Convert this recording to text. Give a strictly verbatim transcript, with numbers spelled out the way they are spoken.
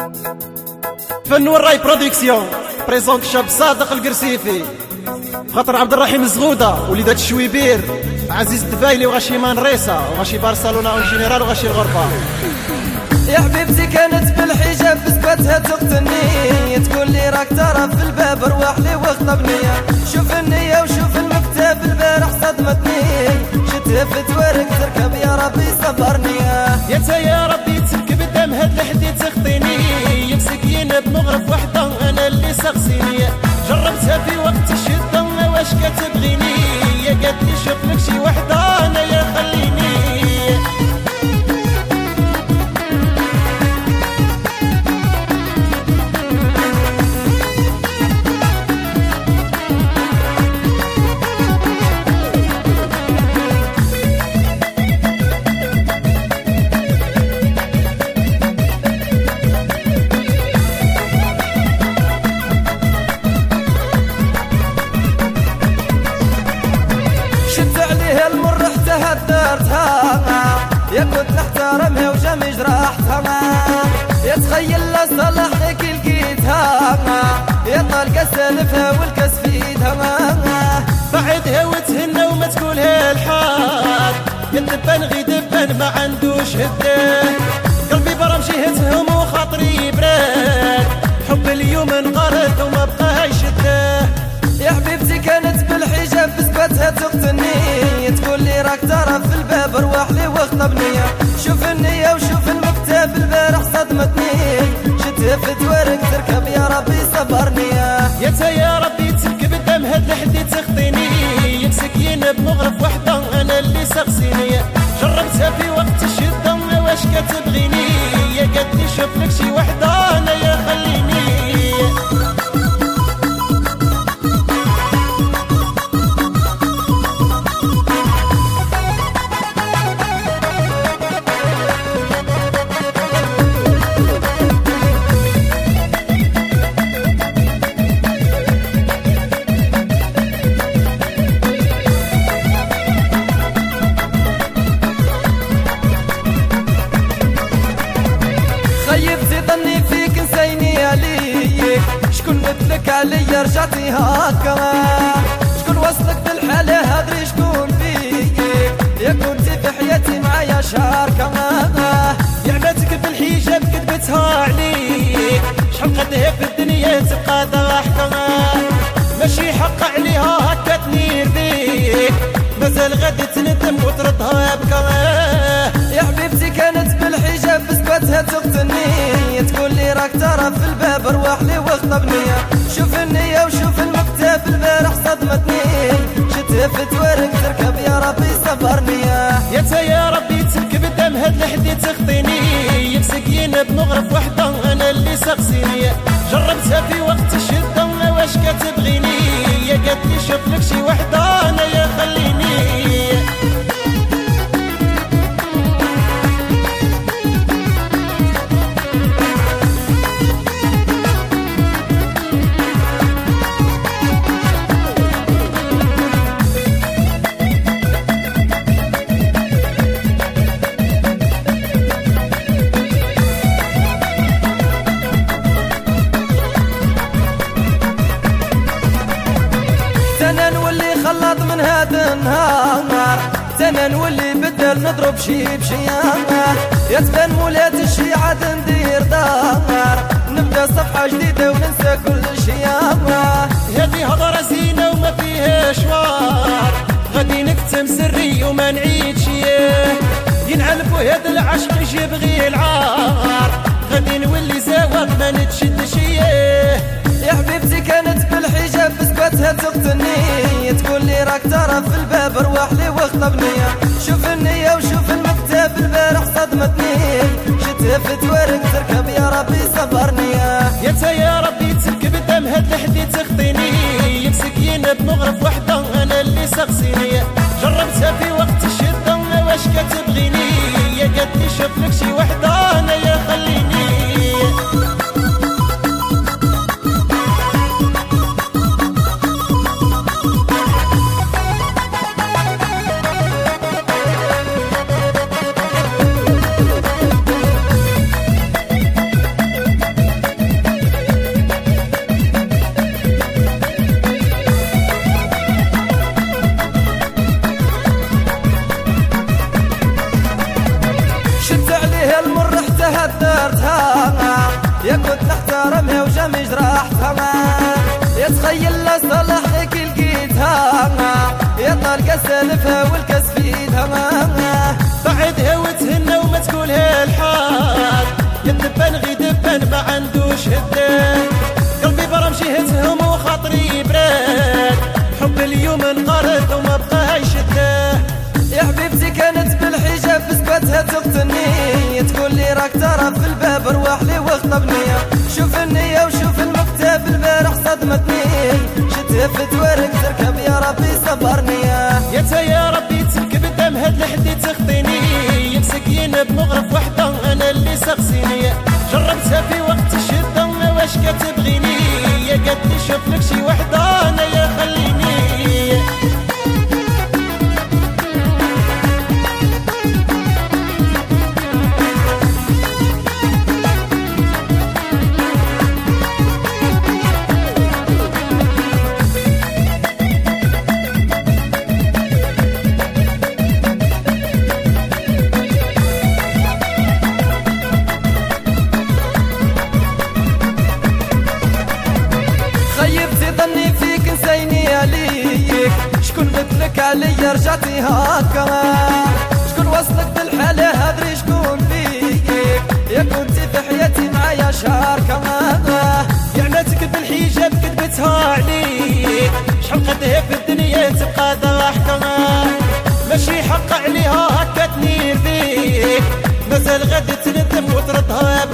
فن والراي برودكسيون بريزونت شاب صادق القرسيفي خاطر عبد الرحيم الزغوده وليدات الشويبير عزيز الدبايلي وغاشي مانريسا وغاشي برشلونه اون جينيرال وغاشي الغرفه. يا حبيبتي كانت بالحجاب بسكوتها تقتلني تقول لي راك ترى في الباب روح لي واخطبني. شوف النية وشوف المكتب البارح صدمتني شتها في تورك تركب يا ربي صبرني. يا تا يا ربي تركب دم هاد لحدي تخطيني يمسك ينب مغرف وحده انا اللي سقسيني جربتها في وقت الشده واش كتبغيني يا قالت لي شوف لك شي وحده انا يا خليني. يا كنت نحترمها وجا جراحتها يا تخيل لا صلح لك لقيتها يا طالقة سالفها والكاس في ايدها بعدها وتهنى وما تقولها الحال يا دبان غي دبان ما عندوش هداه قلبي برا مشيهتهم وخاطري براد حب اليوم انقرض وما بقاش شداه. يا حبيبتي كانت بالحجاب بسكوتها تقتلني تقول لي راك ترى في الباب روح لي واخطبني. شوف النية وشوف المكتب البارح صدمتني شتها في تورك تركب يا ربي صبرني. يا تا يا ربي تركب دم هاد لحدي تخطيني يمسك ينب مغرف وحده انا اللي سقسيني جربتها في وقت الشده واش كتبغيني يا قالت لي شوف لك شي وحده انا يا خليني. خيبتي ظني فيك نسيني عليك شكون مثلك عليا رجعتي هاكا شكون وصلك بالحالة هادري شكون فيك يا كنتي في حياتي معايا شاركة يا عماتك بالحجاب كذبتها عليك شحال قدها في الدنيا تبقى ضحكة ماشي حق عليها هكا تنير بيك مازال غادي تندم وتردها بكا. يا حبيبتي كانت بالحجاب بسكوتها تقتلني تقول لي راك ترى في الباب روح لي واخطبني. شوف النية وشوف المكتب البارح صدمتني شتها في تورك تركب يا ربي صبرني. يا تا يا ربي تركب دم هاد لحدي تخطيني يمسك ينب مغرف وحده انا اللي سقسيني جربتها في وقت الشده واش كتبغيني يا قالت لي شوف لك شي وحده انا يا خليني. تنا نولي خلط من هذا النهار تنا نولي بدل نضرب شي بشي يا تبان مولات الشي عاد ندير دار نبدا صفحة جديدة وننسى كل شي. هذه هضرة زينة وما فيها شوار غادي نكتم سري وما نعيد شياه ينعلفوا هذا العشق يجيب غير العار غادي نولي زواق ما نتشد شياه. يا حبيبتي كانت بالحجاب بسكوتها تقتلني تقول لي راك ترى في الباب روح لي واخطبني. شوف النية وشوف المكتب البارح صدمتني شتها في تورك تركب يا ربي صبرني. يا تا يا ربي تركب دم هاد لحدي تخطيني يمسك ينب مغرف وحده انا اللي سقسيني جربتها في وقت الشده واش كتبغيني يا قالت لي شوف لك شي وحده انا يا خليني. لها درتها يا كنت نحترمها وجامي جرحتها يا تخيل لا صلح لك لقيتها يا طلقة سالفها والكاس في ايدها بعدها وتهنى وما تقولها الحال يا الدبان غي دبان ما عندوش هدان قلبي برا مشيهتهم وخاطري براد حب اليوم انقرض وما بقى يشداه يا حبيبتي كانت بالحجاب بسكوتها تقتلني تقول لي راك ترى في الباب روح لي واخطبني شوف النية وشوف المكتب البارح صدمتني شتها في توارق تركب يا ربي صبرني يا تا يا ربي تركب دم هاد لحدي تخطيني يمسكين بمغرف وحده انا اللي سقسيني جربتها في وقت الشده واش كتبغيني يا قد نشوف لك شي وحده انا يا خليني خيبتي ظني فيك نسيني عليك شكون مثلك عليا رجعتي هاكا شكون وصلك بالحالة هادري شكون فيك يا كنتي في حياتي معايا شاركة يعناتك بالحجاب كذبتها عليك شحال قدها في الدنيا تبقى ضحكة ماشي حق عليها هكا تنير فيك مازال غادي تندم وتردها